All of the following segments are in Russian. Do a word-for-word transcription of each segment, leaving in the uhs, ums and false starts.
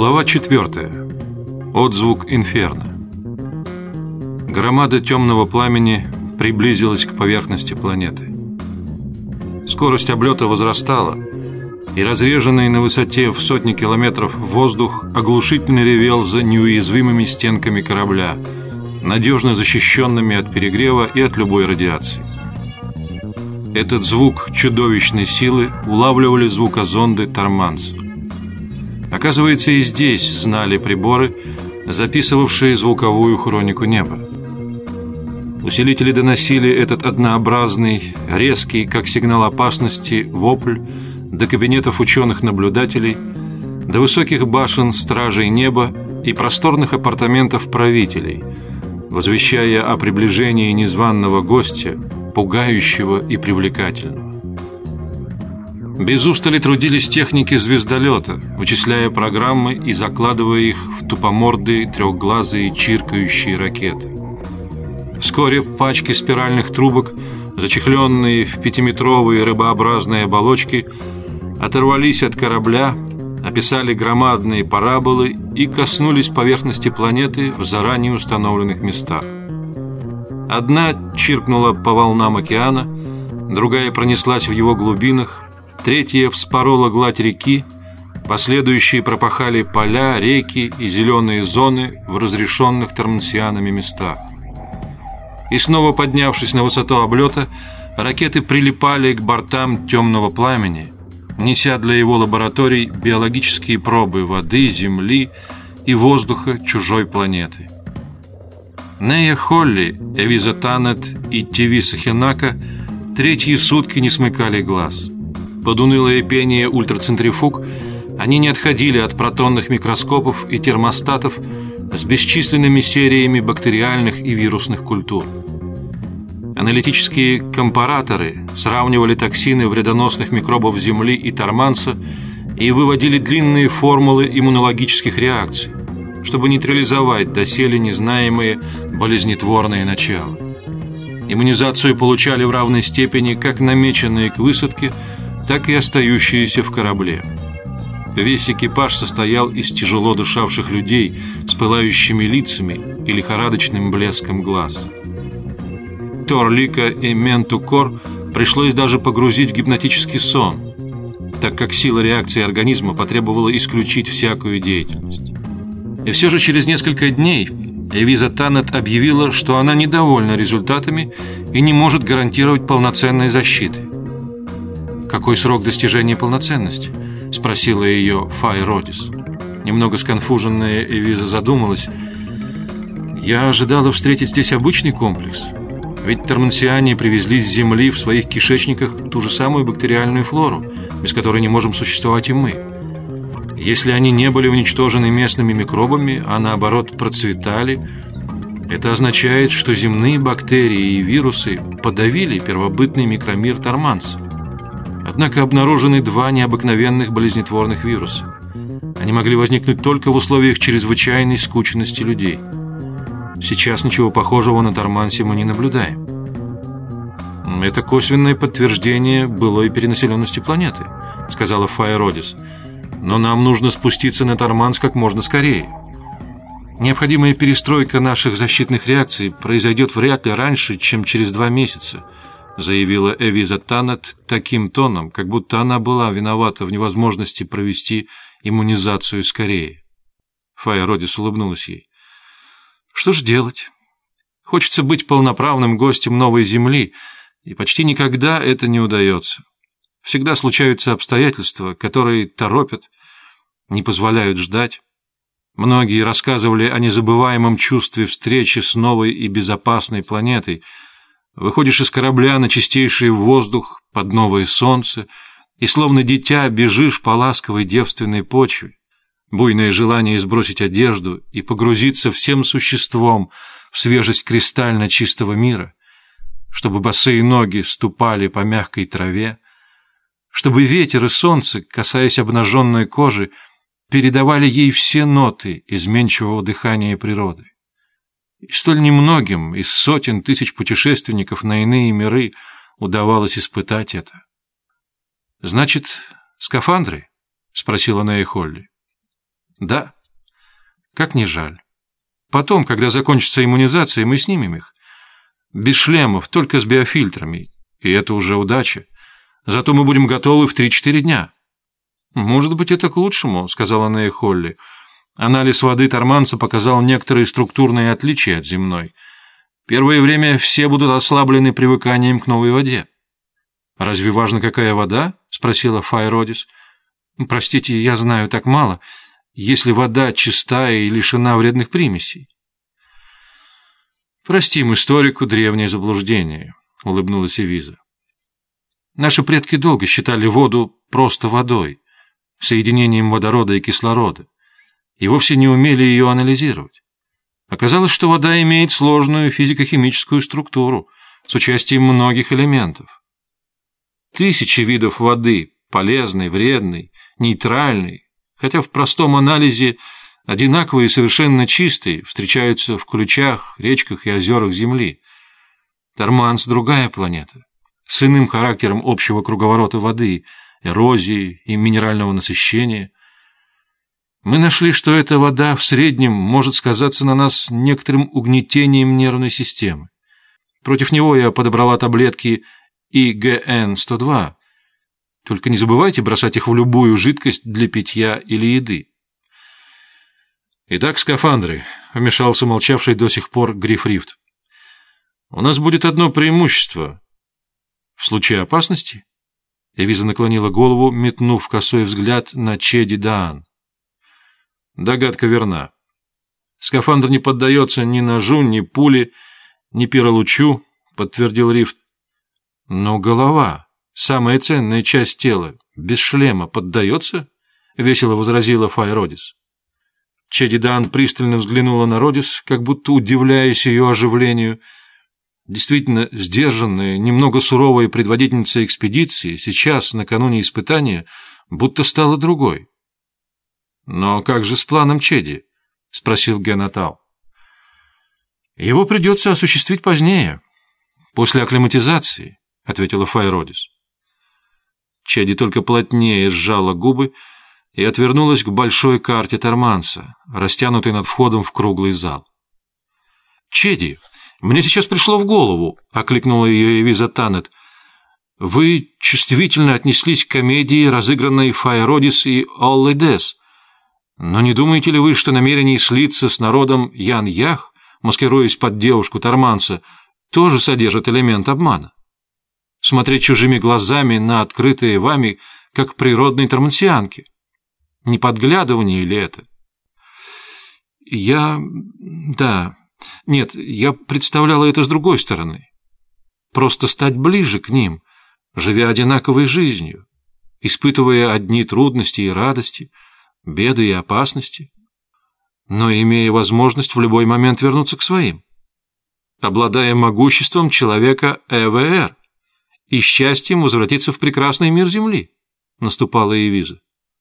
Глава четвертая. Отзвук инферно. Громада темного пламени приблизилась к поверхности планеты. Скорость облета возрастала, и разреженный на высоте в сотни километров воздух оглушительно ревел за неуязвимыми стенками корабля, надежно защищенными от перегрева и от любой радиации. Этот звук чудовищной силы улавливали звукозонды Торманса. Оказывается, и здесь знали приборы, записывавшие звуковую хронику неба. Усилители доносили этот однообразный, резкий, как сигнал опасности, вопль до кабинетов ученых-наблюдателей, до высоких башен стражей неба и просторных апартаментов правителей, возвещая о приближении незваного гостя, пугающего и привлекательного. Без устали трудились техники звездолета, вычисляя программы и закладывая их в тупомордые, трехглазые, чиркающие ракеты. Вскоре пачки спиральных трубок, зачехленные в пятиметровые рыбообразные оболочки, оторвались от корабля, описали громадные параболы и коснулись поверхности планеты в заранее установленных местах. Одна чиркнула по волнам океана, другая пронеслась в его глубинах, третья вспорола гладь реки, последующие пропахали поля, реки и зеленые зоны в разрешенных тормансианами местах. И снова поднявшись на высоту облета, ракеты прилипали к бортам темного пламени, неся для его лабораторий биологические пробы воды, земли и воздуха чужой планеты. Нея Холли, Эвиза Таннет и Тивиса Хенака третьи сутки не смыкали глаз. Под унылое пение ультрацентрифуг они не отходили от протонных микроскопов и термостатов с бесчисленными сериями бактериальных и вирусных культур. Аналитические компараторы сравнивали токсины вредоносных микробов Земли и Торманса и выводили длинные формулы иммунологических реакций, чтобы нейтрализовать доселе незнаемые болезнетворные начала. Иммунизацию получали в равной степени как намеченные к высадке, так и остающиеся в корабле. Весь экипаж состоял из тяжело дышавших людей с пылающими лицами и лихорадочным блеском глаз. Торлика и Ментукор пришлось даже погрузить в гипнотический сон, так как сила реакции организма потребовала исключить всякую деятельность. И все же через несколько дней Эвиза Таннет объявила, что она недовольна результатами и не может гарантировать полноценной защиты. «Какой срок достижения полноценности?» – спросила ее Фай Родис. Немного сконфуженная Эвиза задумалась. «Я ожидала встретить здесь обычный комплекс, ведь тормансиане привезли с Земли в своих кишечниках ту же самую бактериальную флору, без которой не можем существовать и мы. Если они не были уничтожены местными микробами, а наоборот процветали, это означает, что земные бактерии и вирусы подавили первобытный микромир Торманса. Однако обнаружены два необыкновенных болезнетворных вируса. Они могли возникнуть только в условиях чрезвычайной скученности людей. Сейчас ничего похожего на Тормансе мы не наблюдаем. Это косвенное подтверждение былой перенаселенности планеты», — сказала Фай Родис. «Но нам нужно спуститься на Торманс как можно скорее. Необходимая перестройка наших защитных реакций произойдет вряд ли раньше, чем через два месяца», заявила Эвиза Таннет таким тоном, как будто она была виновата в невозможности провести иммунизацию скорее. Фай Родис улыбнулась ей. «Что ж делать? Хочется быть полноправным гостем новой Земли, и почти никогда это не удается. Всегда случаются обстоятельства, которые торопят, не позволяют ждать. Многие рассказывали о незабываемом чувстве встречи с новой и безопасной планетой. Выходишь из корабля на чистейший воздух, под новое солнце, и словно дитя бежишь по ласковой девственной почве. Буйное желание сбросить одежду и погрузиться всем существом в свежесть кристально чистого мира, чтобы босые ноги ступали по мягкой траве, чтобы ветер и солнце, касаясь обнаженной кожи, передавали ей все ноты изменчивого дыхания природы. И столь немногим из сотен тысяч путешественников на иные миры удавалось испытать это. «Значит, скафандры?» — спросила Нея Холли. Да. Как не жаль. Потом, когда закончится иммунизация, мы снимем их. Без шлемов, только с биофильтрами. И это уже удача. Зато мы будем готовы в три-четыре дня. Может быть, это к лучшему, сказала Нея Холли. Анализ воды Торманца показал некоторые структурные отличия от земной. Первое время все будут ослаблены привыканием к новой воде. «Разве важно, какая вода?» — спросила Файродис. «Простите, я знаю так мало, если вода чистая и лишена вредных примесей». «Простим историку древнее заблуждение», — улыбнулась Эвиза. «Наши предки долго считали воду просто водой, соединением водорода и кислорода, и вовсе не умели ее анализировать. Оказалось, что вода имеет сложную физико-химическую структуру с участием многих элементов. Тысячи видов воды, полезной, вредной, нейтральной, хотя в простом анализе одинаковые и совершенно чистые, встречаются в ключах, речках и озерах Земли. Торманц — другая планета, с иным характером общего круговорота воды, эрозии и минерального насыщения. Мы нашли, что эта вода в среднем может сказаться на нас некоторым угнетением нервной системы. Против него я подобрала таблетки И Г Н сто два. Только не забывайте бросать их в любую жидкость для питья или еды. «Итак, скафандры», — вмешался молчавший до сих пор Грифрифт. «У нас будет одно преимущество. В случае опасности?» Эвиза наклонила голову, метнув косой взгляд на Чеди Даан. Догадка верна. Скафандр не поддается ни ножу, ни пуле, ни пиролучу, подтвердил Рифт. Но голова, самая ценная часть тела, без шлема поддается? Весело возразила Файродис. Чеди Даан пристально взглянула на Родис, как будто удивляясь ее оживлению. Действительно, сдержанная, немного суровая предводительница экспедиции сейчас, накануне испытания, будто стала другой. «Но как же с планом Чеди?» — спросил Генатал. «Его придется осуществить позднее, после акклиматизации», — ответила Файродис. Чеди только плотнее сжала губы и отвернулась к большой карте Торманца, растянутой над входом в круглый зал. «Чеди, мне сейчас пришло в голову», — окликнула ее Эвиза Таннет. «Вы чувствительно отнеслись к комедии, разыгранной Файродис и Оллы Дес. Но не думаете ли вы, что намерение слиться с народом Ян-Ях, маскируясь под девушку Торманца, тоже содержит элемент обмана? Смотреть чужими глазами на открытые вами, как природной тормансианке. Не подглядывание ли это?» «Я... да... Нет, я представляла это с другой стороны. Просто стать ближе к ним, живя одинаковой жизнью, испытывая одни трудности и радости, беды и опасности, но имея возможность в любой момент вернуться к своим, обладая могуществом человека Э В Р и счастьем возвратиться в прекрасный мир Земли», — наступала Эвиза.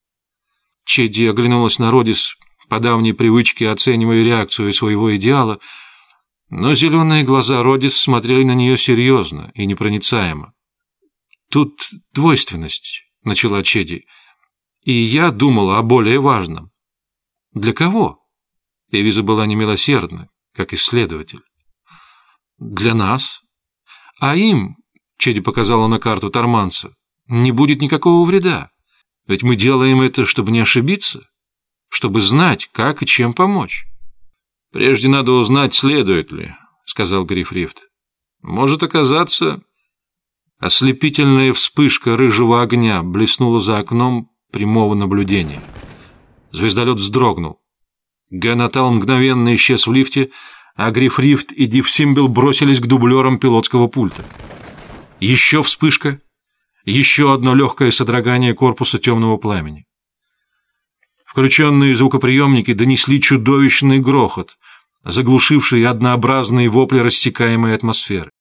Чеди оглянулась на Родис, по давней привычке оценивая реакцию своего идеала, но зеленые глаза Родис смотрели на нее серьезно и непроницаемо. «Тут двойственность», — начала Чеди, — «и я думала о более важном». «Для кого?» Эвиза была немилосердна, как исследователь. «Для нас. А им, — Чеди показала на карту Торманца, — не будет никакого вреда, ведь мы делаем это, чтобы не ошибиться, чтобы знать, как и чем помочь». «Прежде надо узнать, следует ли», — сказал Грифрифт. «Может оказаться...» Ослепительная вспышка рыжего огня блеснула за окном прямого наблюдения. Звездолет вздрогнул. Генатал мгновенно исчез в лифте, а Грифрифт и Дивсимбел бросились к дублерам пилотского пульта. Еще вспышка, еще одно легкое содрогание корпуса темного пламени. Включенные звукоприемники донесли чудовищный грохот, заглушивший однообразные вопли рассекаемой атмосферы.